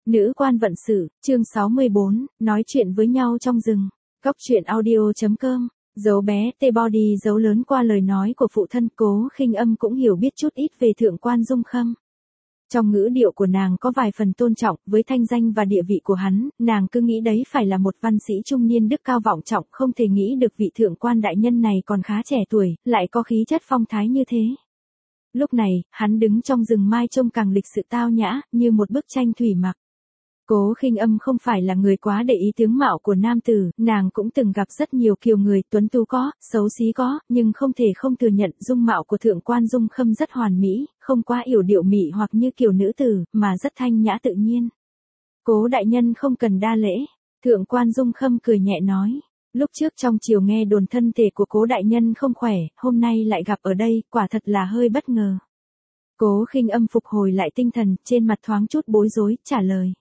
Nữ quan vận sự, chương 64, nói chuyện với nhau trong rừng. Góc truyện audio.com. Dấu bé T-body dấu lớn qua lời nói của phụ thân Cố Khinh Âm cũng hiểu biết chút ít về thượng quan Dung Khâm. Trong ngữ điệu của nàng có vài phần tôn trọng, với thanh danh và địa vị của hắn, nàng cứ nghĩ đấy phải là một văn sĩ trung niên đức cao vọng trọng, không thể nghĩ được vị thượng quan đại nhân này còn khá trẻ tuổi, lại có khí chất phong thái như thế. Lúc này, hắn đứng trong rừng mai trông càng lịch sự tao nhã, như một bức tranh thủy mặc. Cố Khinh Âm không phải là người quá để ý tướng mạo của nam tử, nàng cũng từng gặp rất nhiều kiểu người tuấn tú có, xấu xí có, nhưng không thể không thừa nhận dung mạo của thượng quan Dung Khâm rất hoàn mỹ, không quá yểu điệu mị hoặc như kiểu nữ tử, mà rất thanh nhã tự nhiên. Cố đại nhân không cần đa lễ, thượng quan Dung Khâm cười nhẹ nói. Lúc trước trong chiều nghe đồn thân thể của Cố đại nhân không khỏe, hôm nay lại gặp ở đây, quả thật là hơi bất ngờ. Cố Khinh Âm phục hồi lại tinh thần, trên mặt thoáng chút bối rối, trả lời.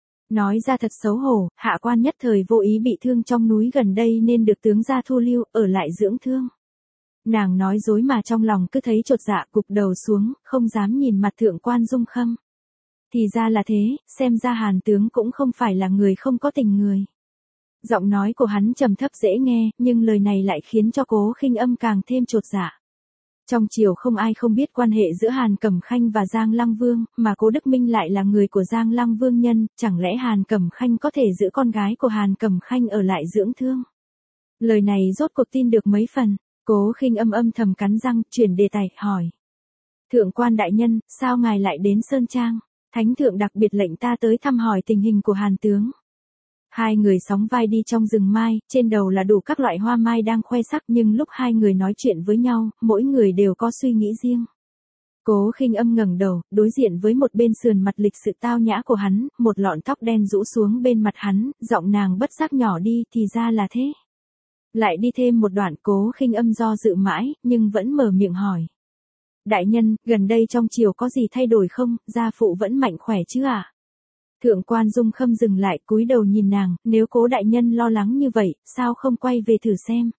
Nói ra thật xấu hổ, hạ quan nhất thời vô ý bị thương trong núi gần đây nên được tướng gia thu lưu, ở lại dưỡng thương. Nàng nói dối mà trong lòng cứ thấy chột dạ, cụp đầu xuống, không dám nhìn mặt thượng quan Dung Khâm. Thì ra là thế, xem ra Hàn tướng cũng không phải là người không có tình người. Giọng nói của hắn trầm thấp dễ nghe, nhưng lời này lại khiến cho Cố Khinh Âm càng thêm chột dạ. Trong triều không ai không biết quan hệ giữa Hàn Cẩm Khanh và Giang Lăng Vương, mà Cố Đức Minh lại là người của Giang Lăng Vương nhân, chẳng lẽ Hàn Cẩm Khanh có thể giữ con gái của Hàn Cẩm Khanh ở lại dưỡng thương? Lời này rốt cuộc tin được mấy phần, Cố Khinh Âm âm thầm cắn răng, chuyển đề tài, hỏi. Thượng quan đại nhân, sao ngài lại đến Sơn Trang? Thánh thượng đặc biệt lệnh ta tới thăm hỏi tình hình của Hàn tướng. Hai người sóng vai đi trong rừng mai, trên đầu là đủ các loại hoa mai đang khoe sắc, nhưng lúc hai người nói chuyện với nhau, mỗi người đều có suy nghĩ riêng. Cố Khinh Âm ngẩng đầu, đối diện với một bên sườn mặt lịch sự tao nhã của hắn, một lọn tóc đen rũ xuống bên mặt hắn, giọng nàng bất giác nhỏ đi, thì ra là thế. Lại đi thêm một đoạn, Cố Khinh Âm do dự mãi, nhưng vẫn mở miệng hỏi. Đại nhân, gần đây trong triều có gì thay đổi không, gia phụ vẫn mạnh khỏe chứ ạ? Thượng quan Dung Khâm dừng lại, cúi đầu nhìn nàng, nếu Cố đại nhân lo lắng như vậy, sao không quay về thử xem?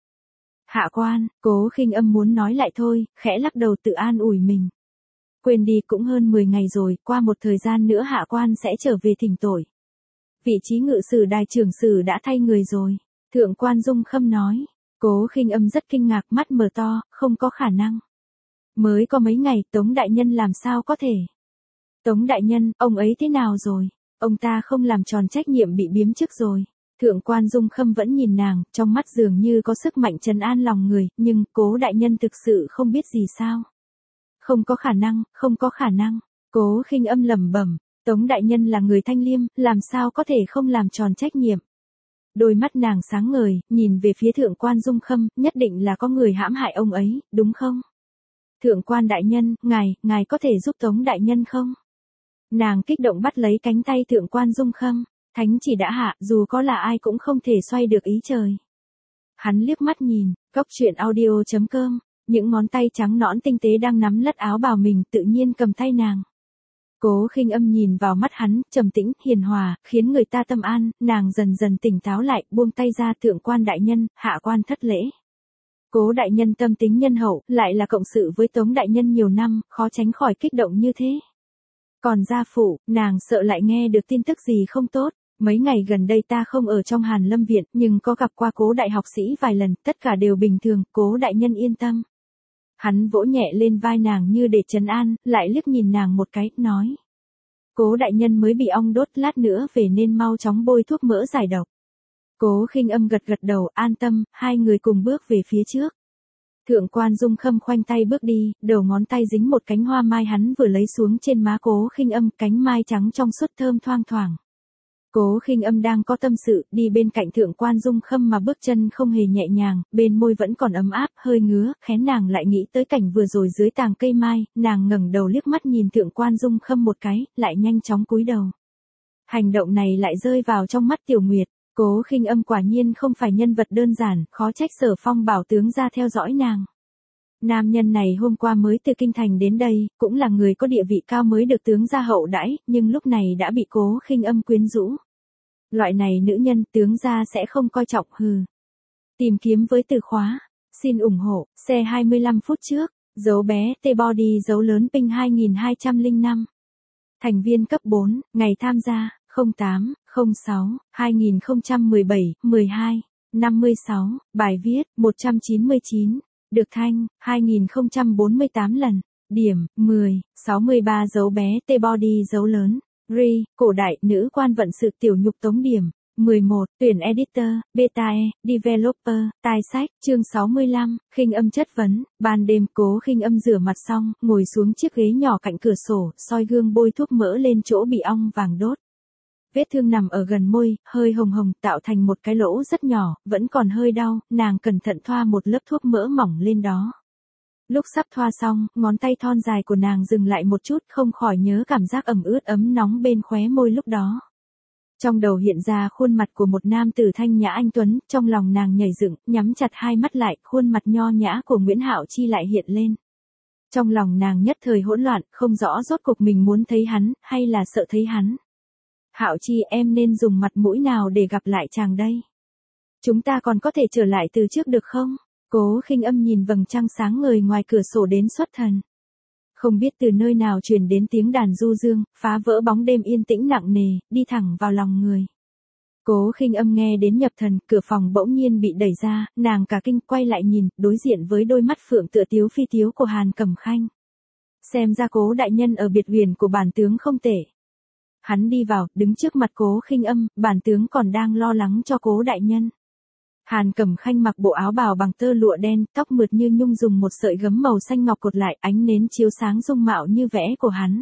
Hạ quan, Cố Khinh Âm muốn nói lại thôi, khẽ lắc đầu tự an ủi mình. Quên đi, cũng hơn 10 ngày rồi, qua một thời gian nữa hạ quan sẽ trở về thỉnh tội. Vị trí ngự sử đài trưởng sử đã thay người rồi. Thượng quan Dung Khâm nói. Cố Khinh Âm rất kinh ngạc, mắt mở to, không có khả năng. Mới có mấy ngày, Tống đại nhân làm sao có thể? Tống đại nhân, ông ấy thế nào rồi? Ông ta không làm tròn trách nhiệm bị biếm chức rồi. Thượng quan Dung Khâm vẫn nhìn nàng, trong mắt dường như có sức mạnh trấn an lòng người, nhưng Cố đại nhân thực sự không biết gì sao? Không có khả năng, không có khả năng. Cố Khinh Âm lẩm bẩm, Tống đại nhân là người thanh liêm, làm sao có thể không làm tròn trách nhiệm? Đôi mắt nàng sáng ngời, nhìn về phía thượng quan Dung Khâm, nhất định là có người hãm hại ông ấy, đúng không? Thượng quan đại nhân, ngài có thể giúp Tống đại nhân không? Nàng kích động bắt lấy cánh tay thượng quan Dung Khâm, thánh chỉ đã hạ, dù có là ai cũng không thể xoay được ý trời. Hắn liếc mắt nhìn, góc truyện audio.com, những ngón tay trắng nõn tinh tế đang nắm lất áo bào mình, tự nhiên cầm tay nàng. Cố Khinh Âm nhìn vào mắt hắn, trầm tĩnh, hiền hòa, khiến người ta tâm an, nàng dần dần tỉnh táo lại, buông tay ra. Thượng quan đại nhân, hạ quan thất lễ. Cố đại nhân tâm tính nhân hậu, lại là cộng sự với Tống đại nhân nhiều năm, khó tránh khỏi kích động như thế. Còn gia phụ, nàng sợ lại nghe được tin tức gì không tốt. Mấy ngày gần đây ta không ở trong Hàn Lâm viện, nhưng có gặp qua Cố đại học sĩ vài lần, tất cả đều bình thường, Cố đại nhân yên tâm. Hắn vỗ nhẹ lên vai nàng như để trấn an, lại liếc nhìn nàng một cái, nói. Cố đại nhân mới bị ong đốt, lát nữa về nên mau chóng bôi thuốc mỡ giải độc. Cố Khinh Âm gật gật đầu, an tâm, hai người cùng bước về phía trước. Thượng quan Dung Khâm khoanh tay bước đi, đầu ngón tay dính một cánh hoa mai hắn vừa lấy xuống trên má Cố Khinh Âm, cánh mai trắng trong suốt thơm thoang thoảng. Cố Khinh Âm đang có tâm sự, đi bên cạnh thượng quan Dung Khâm mà bước chân không hề nhẹ nhàng, bên môi vẫn còn ấm áp, hơi ngứa, khén nàng lại nghĩ tới cảnh vừa rồi dưới tàng cây mai, nàng ngẩng đầu liếc mắt nhìn thượng quan Dung Khâm một cái, lại nhanh chóng cúi đầu. Hành động này lại rơi vào trong mắt Tiểu Nguyệt, Cố Khinh Âm quả nhiên không phải nhân vật đơn giản, khó trách Sở Phong bảo tướng ra theo dõi nàng. Nam nhân này hôm qua mới từ kinh thành đến đây, cũng là người có địa vị cao mới được tướng gia hậu đãi, nhưng lúc này đã bị Cố Khinh Âm quyến rũ. Loại này nữ nhân tướng gia sẽ không coi trọng, hừ. Tìm kiếm với từ khóa. Xin ủng hộ, xe 25 phút trước, dấu bé T-body dấu lớn ping 2205. Thành viên cấp 4, ngày tham gia, 08, 06, 2017, 12, 56, bài viết, 199, được thanh, 2048 lần, điểm, 10, 63 dấu bé T-body dấu lớn, re, cổ đại, nữ quan vận sự tiểu nhục tống điểm, 11, tuyển editor, beta e, developer, tài sách, chương 65, khinh âm chất vấn, ban đêm Cố Khinh Âm rửa mặt xong, ngồi xuống chiếc ghế nhỏ cạnh cửa sổ, soi gương bôi thuốc mỡ lên chỗ bị ong vàng đốt. Vết thương nằm ở gần môi, hơi hồng hồng, tạo thành một cái lỗ rất nhỏ, vẫn còn hơi đau, nàng cẩn thận thoa một lớp thuốc mỡ mỏng lên đó. Lúc sắp thoa xong, ngón tay thon dài của nàng dừng lại một chút, không khỏi nhớ cảm giác ẩm ướt ấm nóng bên khóe môi lúc đó. Trong đầu hiện ra khuôn mặt của một nam tử thanh nhã anh tuấn, trong lòng nàng nhảy dựng, nhắm chặt hai mắt lại, khuôn mặt nho nhã của Nguyễn Hạo Chi lại hiện lên. Trong lòng nàng nhất thời hỗn loạn, không rõ rốt cuộc mình muốn thấy hắn, hay là sợ thấy hắn. Hạo Chi, em nên dùng mặt mũi nào để gặp lại chàng đây? Chúng ta còn có thể trở lại từ trước được không? Cố Khinh Âm nhìn vầng trăng sáng ngời ngoài cửa sổ đến xuất thần. Không biết từ nơi nào truyền đến tiếng đàn du dương, phá vỡ bóng đêm yên tĩnh nặng nề, đi thẳng vào lòng người. Cố Khinh Âm nghe đến nhập thần, cửa phòng bỗng nhiên bị đẩy ra, nàng cả kinh quay lại nhìn, đối diện với đôi mắt phượng tựa tiếu phi tiếu của Hàn Cẩm Khanh. Xem ra Cố đại nhân ở biệt huyền của bản tướng không tệ. Hắn đi vào, đứng trước mặt Cố Khinh Âm, bản tướng còn đang lo lắng cho Cố đại nhân. Hàn Cẩm Khanh mặc bộ áo bào bằng tơ lụa đen, tóc mượt như nhung dùng một sợi gấm màu xanh ngọc cột lại, ánh nến chiếu sáng dung mạo như vẽ của hắn.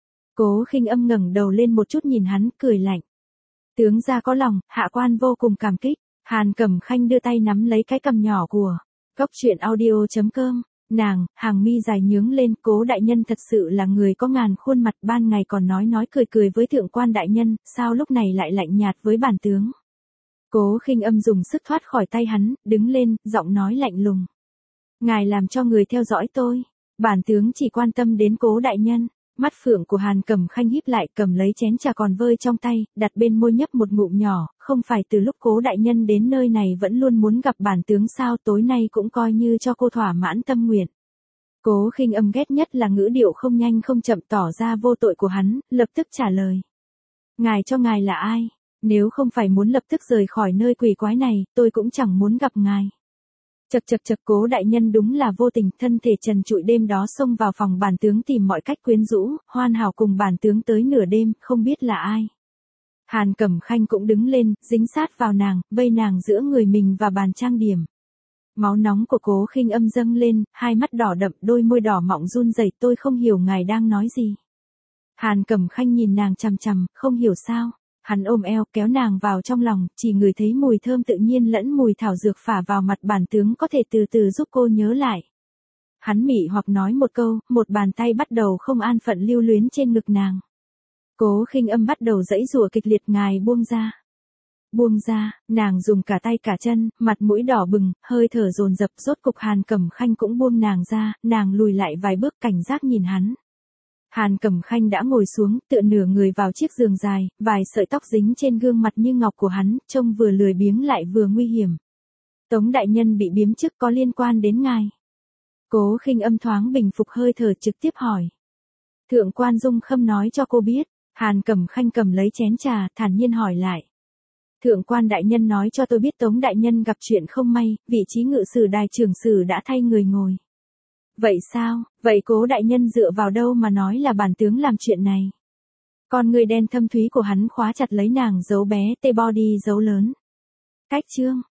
Cố Khinh Âm ngẩng đầu lên một chút nhìn hắn, cười lạnh. Tướng gia có lòng, hạ quan vô cùng cảm kích. Hàn Cẩm Khanh đưa tay nắm lấy cái cằm nhỏ của Cốc Truyện Audio.com. Nàng, hàng mi dài nhướng lên, Cố đại nhân thật sự là người có ngàn khuôn mặt, ban ngày còn nói cười cười với thượng quan đại nhân, sao lúc này lại lạnh nhạt với bản tướng. Cố Khinh Âm dùng sức thoát khỏi tay hắn, đứng lên, giọng nói lạnh lùng. Ngài làm cho người theo dõi tôi. Bản tướng chỉ quan tâm đến Cố đại nhân. Mắt phượng của Hàn Cẩm Khanh híp lại, cầm lấy chén trà còn vơi trong tay, đặt bên môi nhấp một ngụm nhỏ, không phải từ lúc Cố đại nhân đến nơi này vẫn luôn muốn gặp bản tướng sao, tối nay cũng coi như cho cô thỏa mãn tâm nguyện. Cố Khinh Âm ghét nhất là ngữ điệu không nhanh không chậm tỏ ra vô tội của hắn, lập tức trả lời. Ngài cho ngài là ai? Nếu không phải muốn lập tức rời khỏi nơi quỷ quái này, tôi cũng chẳng muốn gặp ngài. Chật, Cố đại nhân đúng là vô tình, thân thể trần trụi đêm đó xông vào phòng bản tướng tìm mọi cách quyến rũ, hoàn hảo cùng bản tướng tới nửa đêm, không biết là ai. Hàn Cẩm Khanh cũng đứng lên, dính sát vào nàng, vây nàng giữa người mình và bàn trang điểm. Máu nóng của Cố Khinh Âm dâng lên, hai mắt đỏ đậm, đôi môi đỏ mọng run rẩy, tôi không hiểu ngài đang nói gì. Hàn Cẩm Khanh nhìn nàng chằm chằm, không hiểu sao. Hắn ôm eo kéo nàng vào trong lòng, chỉ ngửi thấy mùi thơm tự nhiên lẫn mùi thảo dược phả vào mặt, bản tướng có thể từ từ giúp cô nhớ lại. Hắn mị hoặc nói một câu, một bàn tay bắt đầu không an phận lưu luyến trên ngực nàng. Cố Khinh Âm bắt đầu giãy giụa kịch liệt, ngài buông ra. Buông ra, nàng dùng cả tay cả chân, mặt mũi đỏ bừng, hơi thở dồn dập, rốt cục Hàn Cẩm Khanh cũng buông nàng ra, nàng lùi lại vài bước cảnh giác nhìn hắn. Hàn Cẩm Khanh đã ngồi xuống, tựa nửa người vào chiếc giường dài, vài sợi tóc dính trên gương mặt như ngọc của hắn, trông vừa lười biếng lại vừa nguy hiểm. Tống đại nhân bị biếm chức có liên quan đến ngài. Cố Khinh Âm thoáng bình phục hơi thở, trực tiếp hỏi. Thượng quan Dung Khâm nói cho cô biết. Hàn Cẩm Khanh cầm lấy chén trà, thản nhiên hỏi lại. Thượng quan đại nhân nói cho tôi biết Tống đại nhân gặp chuyện không may, vị trí ngự sử đài trưởng sử đã thay người ngồi. Vậy sao, vậy Cố đại nhân dựa vào đâu mà nói là bản tướng làm chuyện này? Con người đen thâm thúy của hắn khóa chặt lấy nàng, dấu bé T-body dấu lớn. Cách chương.